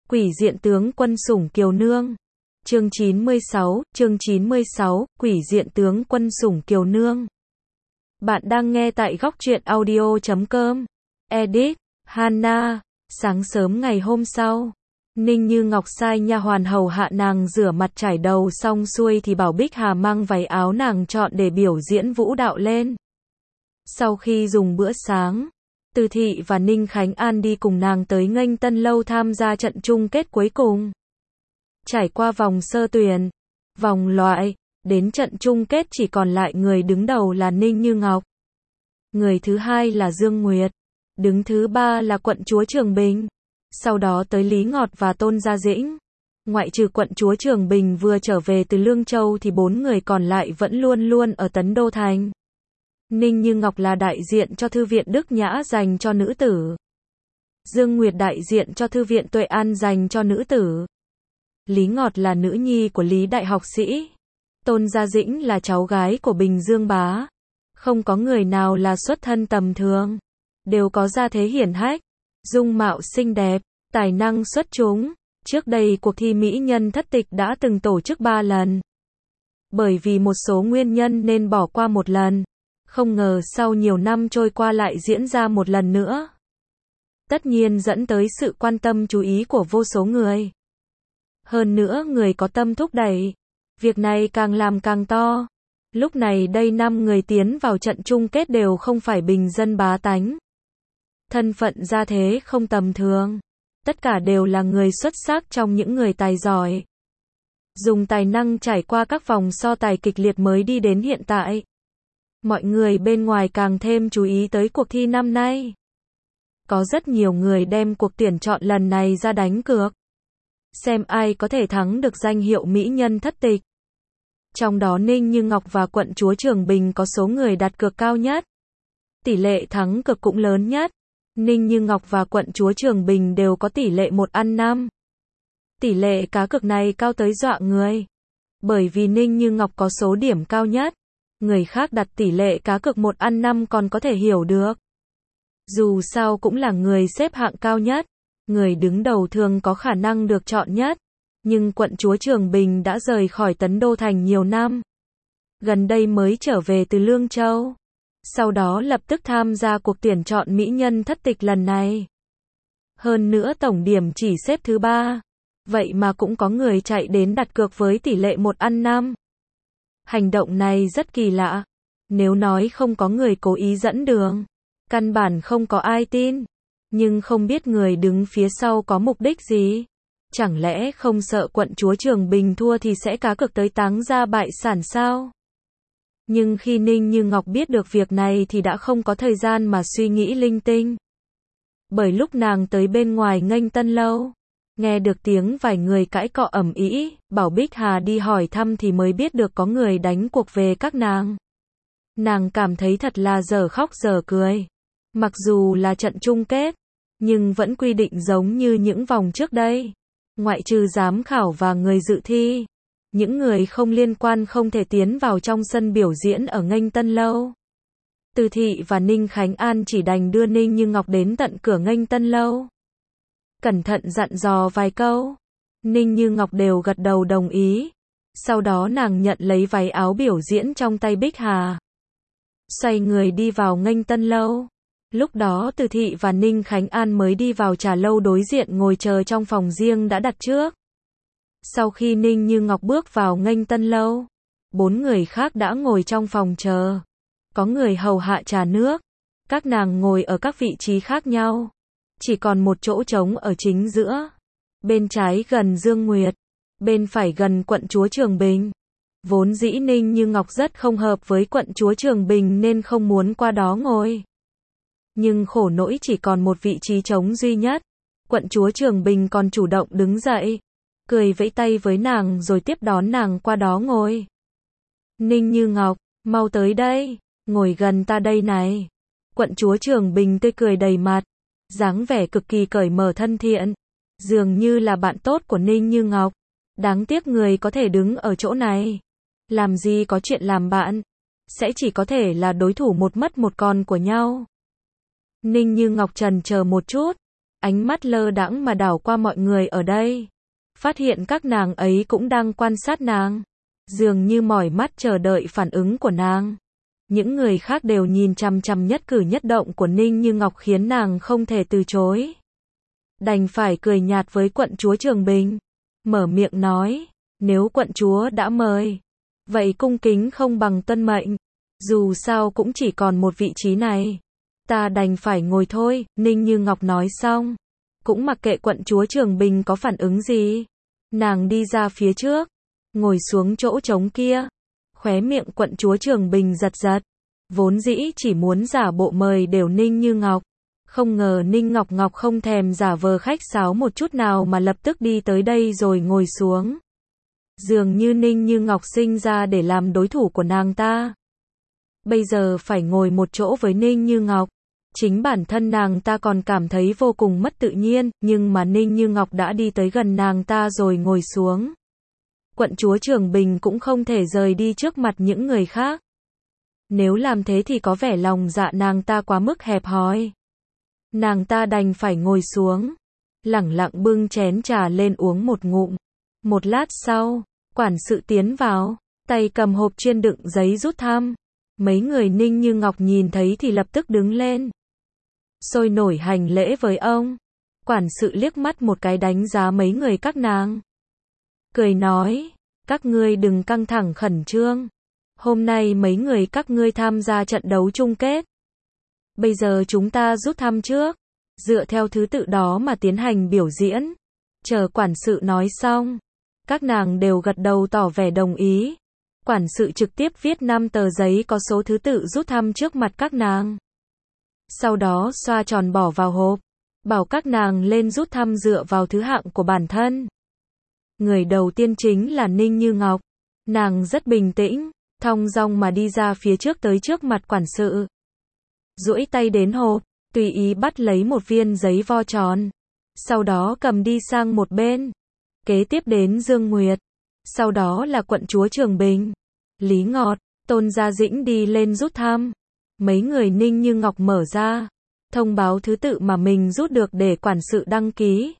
Quỷ diện tướng quân sủng kiều nương. Chương 96, Quỷ diện tướng quân sủng kiều nương. Bạn đang nghe tại góc truyện audio.com. Edit, Hana. Sáng sớm ngày hôm sau, Ninh Như Ngọc sai nha hoàn hầu hạ nàng rửa mặt trải đầu xong xuôi thì bảo Bích Hà mang váy áo nàng chọn để biểu diễn vũ đạo lên. Sau khi dùng bữa sáng, Từ Thị và Ninh Khánh An đi cùng nàng tới Nghênh Tân Lâu tham gia trận chung kết cuối cùng. Trải qua vòng sơ tuyển, vòng loại, đến trận chung kết chỉ còn lại người đứng đầu là Ninh Như Ngọc. Người thứ hai là Dương Nguyệt. Đứng thứ ba là quận chúa Trường Bình. Sau đó tới Lý Ngọt và Tôn Gia Dĩnh. Ngoại trừ quận chúa Trường Bình vừa trở về từ Lương Châu thì 4 người còn lại vẫn luôn luôn ở Tấn Đô Thành. Ninh Như Ngọc là đại diện cho Thư viện Đức Nhã dành cho nữ tử. Dương Nguyệt đại diện cho Thư viện Tuệ An dành cho nữ tử. Lý Ngọt là nữ nhi của Lý đại học sĩ. Tôn Gia Dĩnh là cháu gái của Bình Dương bá. Không có người nào là xuất thân tầm thường. Đều có gia thế hiển hách, dung mạo xinh đẹp, tài năng xuất chúng. Trước đây cuộc thi mỹ nhân thất tịch đã từng tổ chức 3 lần. Bởi vì một số nguyên nhân nên bỏ qua một lần. Không ngờ sau nhiều năm trôi qua lại diễn ra một lần nữa. Tất nhiên dẫn tới sự quan tâm chú ý của vô số người. Hơn nữa người có tâm thúc đẩy. Việc này càng làm càng to. Lúc này đây 5 người tiến vào trận chung kết đều không phải bình dân bá tánh. Thân phận gia thế không tầm thường. Tất cả đều là người xuất sắc trong những người tài giỏi. Dùng tài năng trải qua các vòng so tài kịch liệt mới đi đến hiện tại. Mọi người bên ngoài càng thêm chú ý tới cuộc thi năm nay. Có rất nhiều người đem cuộc tuyển chọn lần này ra đánh cược. Xem ai có thể thắng được danh hiệu mỹ nhân thất tịch. Trong đó Ninh Như Ngọc và quận chúa Trường Bình có số người đặt cược cao nhất. Tỷ lệ thắng cược cũng lớn nhất. Ninh Như Ngọc và quận chúa Trường Bình đều có tỷ lệ 1/5. Tỷ lệ cá cược này cao tới dọa người. Bởi vì Ninh Như Ngọc có số điểm cao nhất. Người khác đặt tỷ lệ cá cược 1/5 còn có thể hiểu được. Dù sao cũng là người xếp hạng cao nhất. Người đứng đầu thường có khả năng được chọn nhất. Nhưng quận chúa Trường Bình đã rời khỏi Tấn Đô Thành nhiều năm. Gần đây mới trở về từ Lương Châu. Sau đó lập tức tham gia cuộc tuyển chọn mỹ nhân thất tịch lần này. Hơn nữa tổng điểm chỉ xếp thứ 3. Vậy mà cũng có người chạy đến đặt cược với tỷ lệ 1/5. Hành động này rất kỳ lạ. Nếu nói không có người cố ý dẫn đường, căn bản không có ai tin. Nhưng không biết người đứng phía sau có mục đích gì. Chẳng lẽ không sợ quận chúa Trường Bình thua thì sẽ cá cược tới táng ra bại sản sao? Nhưng khi Ninh Như Ngọc biết được việc này thì đã không có thời gian mà suy nghĩ linh tinh. Bởi lúc nàng tới bên ngoài Nghênh Tân Lâu, nghe được tiếng vài người cãi cọ ầm ĩ, bảo Bích Hà đi hỏi thăm thì mới biết được có người đánh cuộc về các nàng. Nàng cảm thấy thật là dở khóc dở cười. Mặc dù là trận chung kết, nhưng vẫn quy định giống như những vòng trước đây. Ngoại trừ giám khảo và người dự thi, những người không liên quan không thể tiến vào trong sân biểu diễn ở Nghênh Tân Lâu. Từ Thị và Ninh Khánh An chỉ đành đưa Ninh Như Ngọc đến tận cửa Nghênh Tân Lâu. Cẩn thận dặn dò vài câu. Ninh Như Ngọc đều gật đầu đồng ý. Sau đó nàng nhận lấy váy áo biểu diễn trong tay Bích Hà. Xoay người đi vào Nghênh Tân Lâu. Lúc đó Từ Thị và Ninh Khánh An mới đi vào trà lâu đối diện ngồi chờ trong phòng riêng đã đặt trước. Sau khi Ninh Như Ngọc bước vào Nghênh Tân Lâu, 4 người khác đã ngồi trong phòng chờ. Có người hầu hạ trà nước. Các nàng ngồi ở các vị trí khác nhau. Chỉ còn một chỗ trống ở chính giữa. Bên trái gần Dương Nguyệt. Bên phải gần quận chúa Trường Bình. Vốn dĩ Ninh Như Ngọc rất không hợp với quận chúa Trường Bình nên không muốn qua đó ngồi. Nhưng khổ nỗi chỉ còn một vị trí trống duy nhất. Quận chúa Trường Bình còn chủ động đứng dậy, cười vẫy tay với nàng rồi tiếp đón nàng qua đó ngồi. Ninh Như Ngọc, mau tới đây, ngồi gần ta đây này. Quận chúa Trường Bình tươi cười đầy mặt, dáng vẻ cực kỳ cởi mở thân thiện, dường như là bạn tốt của Ninh Như Ngọc. Đáng tiếc người có thể đứng ở chỗ này, làm gì có chuyện làm bạn, sẽ chỉ có thể là đối thủ một mất một còn của nhau. Ninh Như Ngọc chần chờ một chút, ánh mắt lơ đãng mà đảo qua mọi người ở đây. Phát hiện các nàng ấy cũng đang quan sát nàng. Dường như mỏi mắt chờ đợi phản ứng của nàng. Những người khác đều nhìn chằm chằm nhất cử nhất động của Ninh Như Ngọc khiến nàng không thể từ chối. Đành phải cười nhạt với quận chúa Trường Bình. Mở miệng nói, nếu quận chúa đã mời, vậy cung kính không bằng tuân mệnh. Dù sao cũng chỉ còn một vị trí này. Ta đành phải ngồi thôi, Ninh Như Ngọc nói xong. Cũng mặc kệ quận chúa Trường Bình có phản ứng gì. Nàng đi ra phía trước, ngồi xuống chỗ trống kia. Khóe miệng quận chúa Trường Bình giật giật. Vốn dĩ chỉ muốn giả bộ mời đều Ninh Như Ngọc. Không ngờ Ninh Ngọc Ngọc không thèm giả vờ khách sáo một chút nào mà lập tức đi tới đây rồi ngồi xuống. Dường như Ninh Như Ngọc sinh ra để làm đối thủ của nàng ta. Bây giờ phải ngồi một chỗ với Ninh Như Ngọc. Chính bản thân nàng ta còn cảm thấy vô cùng mất tự nhiên, nhưng mà Ninh Như Ngọc đã đi tới gần nàng ta rồi ngồi xuống. Quận chúa Trường Bình cũng không thể rời đi trước mặt những người khác. Nếu làm thế thì có vẻ lòng dạ nàng ta quá mức hẹp hòi. Nàng ta đành phải ngồi xuống, lẳng lặng bưng chén trà lên uống một ngụm. Một lát sau, quản sự tiến vào, tay cầm hộp chuyên đựng giấy rút thăm. Mấy người Ninh Như Ngọc nhìn thấy thì lập tức đứng lên, sôi nổi hành lễ với ông. Quản sự liếc mắt một cái đánh giá mấy người các nàng. Cười nói, các ngươi đừng căng thẳng khẩn trương. Hôm nay mấy người các ngươi tham gia trận đấu chung kết. Bây giờ chúng ta rút thăm trước, dựa theo thứ tự đó mà tiến hành biểu diễn. Chờ quản sự nói xong, các nàng đều gật đầu tỏ vẻ đồng ý. Quản sự trực tiếp viết 5 tờ giấy có số thứ tự rút thăm trước mặt các nàng. Sau đó xoa tròn bỏ vào hộp, bảo các nàng lên rút thăm dựa vào thứ hạng của bản thân. Người đầu tiên chính là Ninh Như Ngọc. Nàng rất bình tĩnh, thong dong mà đi ra phía trước tới trước mặt quản sự. Duỗi tay đến hộp, tùy ý bắt lấy một viên giấy vo tròn. Sau đó cầm đi sang một bên. Kế tiếp đến Dương Nguyệt. Sau đó là quận chúa Trường Bình, Lý Ngọt, Tôn Gia Dĩnh đi lên rút thăm. Mấy người Ninh Như Ngọc mở ra, thông báo thứ tự mà mình rút được để quản sự đăng ký.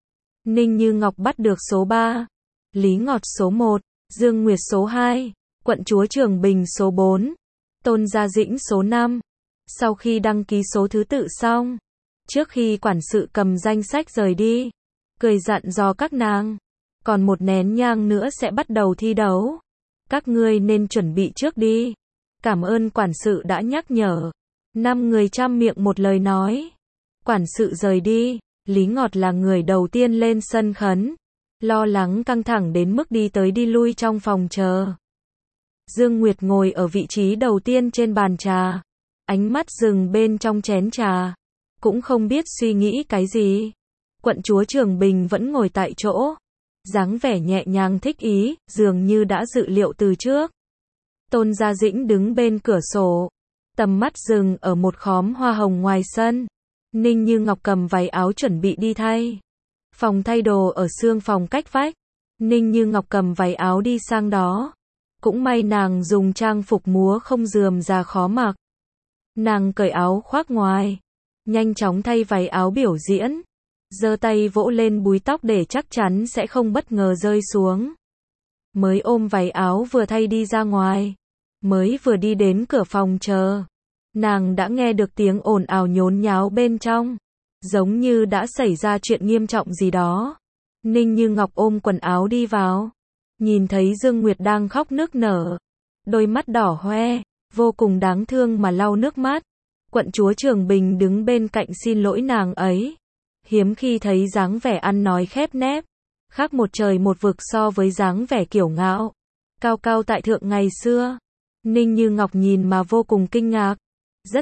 Ninh Như Ngọc bắt được số 3, Lý Ngọt số 1, Dương Nguyệt số 2, quận chúa Trường Bình số 4, Tôn Gia Dĩnh số 5. Sau khi đăng ký số thứ tự xong, trước khi quản sự cầm danh sách rời đi, cười dặn dò các nàng, còn một nén nhang nữa sẽ bắt đầu thi đấu. Các ngươi nên chuẩn bị trước đi. Cảm ơn quản sự đã nhắc nhở. 5 người trăm miệng một lời nói. Quản sự rời đi, Lý Ngọt là người đầu tiên lên sân khấn. Lo lắng căng thẳng đến mức đi tới đi lui trong phòng chờ. Dương Nguyệt ngồi ở vị trí đầu tiên trên bàn trà. Ánh mắt dừng bên trong chén trà. Cũng không biết suy nghĩ cái gì. Quận chúa Trường Bình vẫn ngồi tại chỗ. Dáng vẻ nhẹ nhàng thích ý, dường như đã dự liệu từ trước. Tôn Gia Dĩnh đứng bên cửa sổ. Tầm mắt dừng ở một khóm hoa hồng ngoài sân. Ninh Như Ngọc cầm váy áo chuẩn bị đi thay. Phòng thay đồ ở xương phòng cách vách. Ninh Như Ngọc cầm váy áo đi sang đó. Cũng may nàng dùng trang phục múa không rườm rà khó mặc. Nàng cởi áo khoác ngoài. Nhanh chóng thay váy áo biểu diễn. Giơ tay vỗ lên búi tóc để chắc chắn sẽ không bất ngờ rơi xuống. Mới ôm váy áo vừa thay đi ra ngoài. Mới vừa đi đến cửa phòng chờ. Nàng đã nghe được tiếng ồn ào nhốn nháo bên trong. Giống như đã xảy ra chuyện nghiêm trọng gì đó. Ninh Như Ngọc ôm quần áo đi vào. Nhìn thấy Dương Nguyệt đang khóc nức nở. Đôi mắt đỏ hoe, vô cùng đáng thương mà lau nước mắt. Quận chúa Trường Bình đứng bên cạnh xin lỗi nàng ấy. Hiếm khi thấy dáng vẻ ăn nói khép nép. Khác một trời một vực so với dáng vẻ kiêu ngạo. Cao cao tại thượng ngày xưa. Ninh Như Ngọc nhìn mà vô cùng kinh ngạc. Rất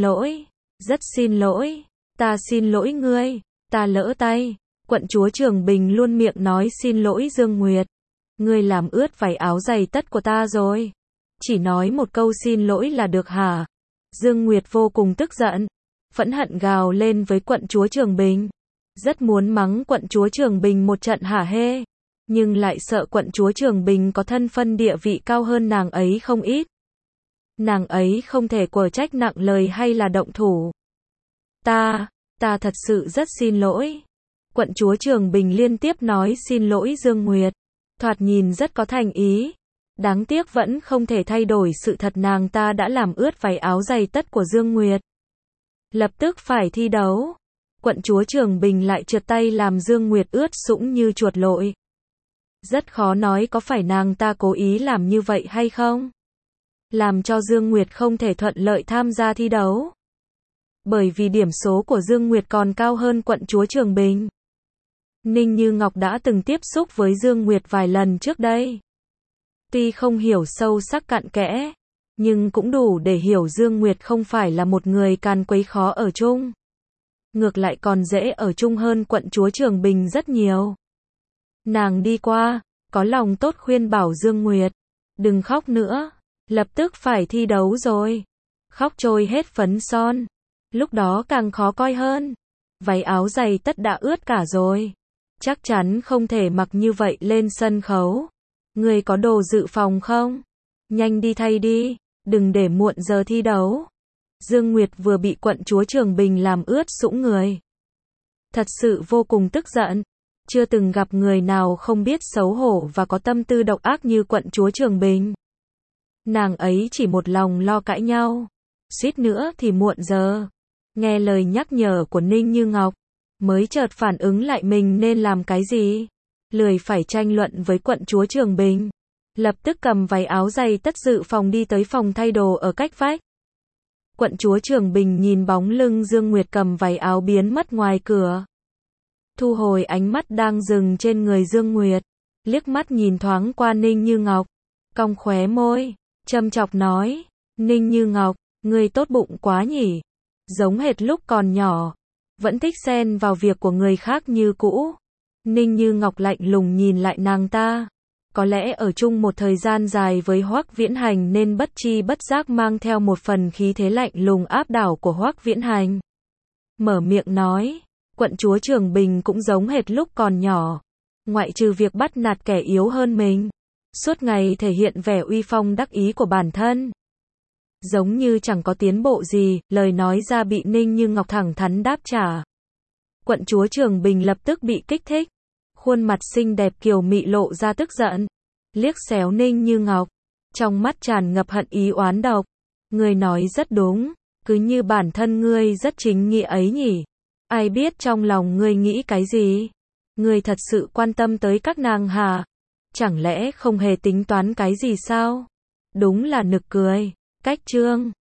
xin lỗi, ta xin lỗi ngươi, ta lỡ tay. Quận chúa Trường Bình luôn miệng nói xin lỗi Dương Nguyệt. Ngươi làm ướt váy áo giày tất của ta rồi. Chỉ nói một câu xin lỗi là được hả? Dương Nguyệt vô cùng tức giận. Phẫn hận gào lên với quận chúa Trường Bình. Rất muốn mắng quận chúa Trường Bình một trận hả hê. Nhưng lại sợ quận chúa Trường Bình có thân phân địa vị cao hơn nàng ấy không ít. Nàng ấy không thể quở trách nặng lời hay là động thủ. Ta ta thật sự rất xin lỗi. Quận chúa Trường Bình liên tiếp nói xin lỗi Dương Nguyệt. Thoạt nhìn rất có thành ý. Đáng tiếc vẫn không thể thay đổi sự thật nàng ta đã làm ướt váy áo giày tất của Dương Nguyệt. Lập tức phải thi đấu. Quận chúa Trường Bình lại trượt tay làm Dương Nguyệt ướt sũng như chuột lội. Rất khó nói có phải nàng ta cố ý làm như vậy hay không. Làm cho Dương Nguyệt không thể thuận lợi tham gia thi đấu. Bởi vì điểm số của Dương Nguyệt còn cao hơn quận chúa Trường Bình. Ninh Như Ngọc đã từng tiếp xúc với Dương Nguyệt vài lần trước đây. Tuy không hiểu sâu sắc cặn kẽ, nhưng cũng đủ để hiểu Dương Nguyệt không phải là một người càn quấy khó ở chung. Ngược lại còn dễ ở chung hơn quận chúa Trường Bình rất nhiều. Nàng đi qua, có lòng tốt khuyên bảo Dương Nguyệt, đừng khóc nữa, lập tức phải thi đấu rồi. Khóc trôi hết phấn son, lúc đó càng khó coi hơn. Váy áo giày tất đã ướt cả rồi. Chắc chắn không thể mặc như vậy lên sân khấu. Người có đồ dự phòng không? Nhanh đi thay đi, đừng để muộn giờ thi đấu. Dương Nguyệt vừa bị quận chúa Trường Bình làm ướt sũng người. Thật sự vô cùng tức giận. Chưa từng gặp người nào không biết xấu hổ và có tâm tư độc ác như quận chúa Trường Bình. Nàng ấy chỉ một lòng lo cãi nhau. Suýt nữa thì muộn giờ. Nghe lời nhắc nhở của Ninh Như Ngọc, mới chợt phản ứng lại mình nên làm cái gì. Lười phải tranh luận với quận chúa Trường Bình. Lập tức cầm váy áo giày tất dự phòng đi tới phòng thay đồ ở cách vách. Quận chúa Trường Bình nhìn bóng lưng Dương Nguyệt cầm váy áo biến mất ngoài cửa. Thu hồi ánh mắt đang dừng trên người Dương Nguyệt. Liếc mắt nhìn thoáng qua Ninh Như Ngọc. Cong khóe môi, châm chọc nói. Ninh Như Ngọc, ngươi tốt bụng quá nhỉ. Giống hệt lúc còn nhỏ. Vẫn thích xen vào việc của người khác như cũ. Ninh Như Ngọc lạnh lùng nhìn lại nàng ta. Có lẽ ở chung một thời gian dài với Hoắc Viễn Hành nên bất chi bất giác mang theo một phần khí thế lạnh lùng áp đảo của Hoắc Viễn Hành. Mở miệng nói, quận chúa Trường Bình cũng giống hệt lúc còn nhỏ. Ngoại trừ việc bắt nạt kẻ yếu hơn mình, suốt ngày thể hiện vẻ uy phong đắc ý của bản thân. Giống như chẳng có tiến bộ gì, lời nói ra bị Ninh Như Ngọc thẳng thắn đáp trả. Quận chúa Trường Bình lập tức bị kích thích. Khuôn mặt xinh đẹp kiều mị lộ ra tức giận. Liếc xéo Ninh Như Ngọc. Trong mắt tràn ngập hận ý oán độc. Ngươi nói rất đúng. Cứ như bản thân ngươi rất chính nghĩa ấy nhỉ. Ai biết trong lòng ngươi nghĩ cái gì? Ngươi thật sự quan tâm tới các nàng hả? Chẳng lẽ không hề tính toán cái gì sao? Đúng là nực cười. Cách chương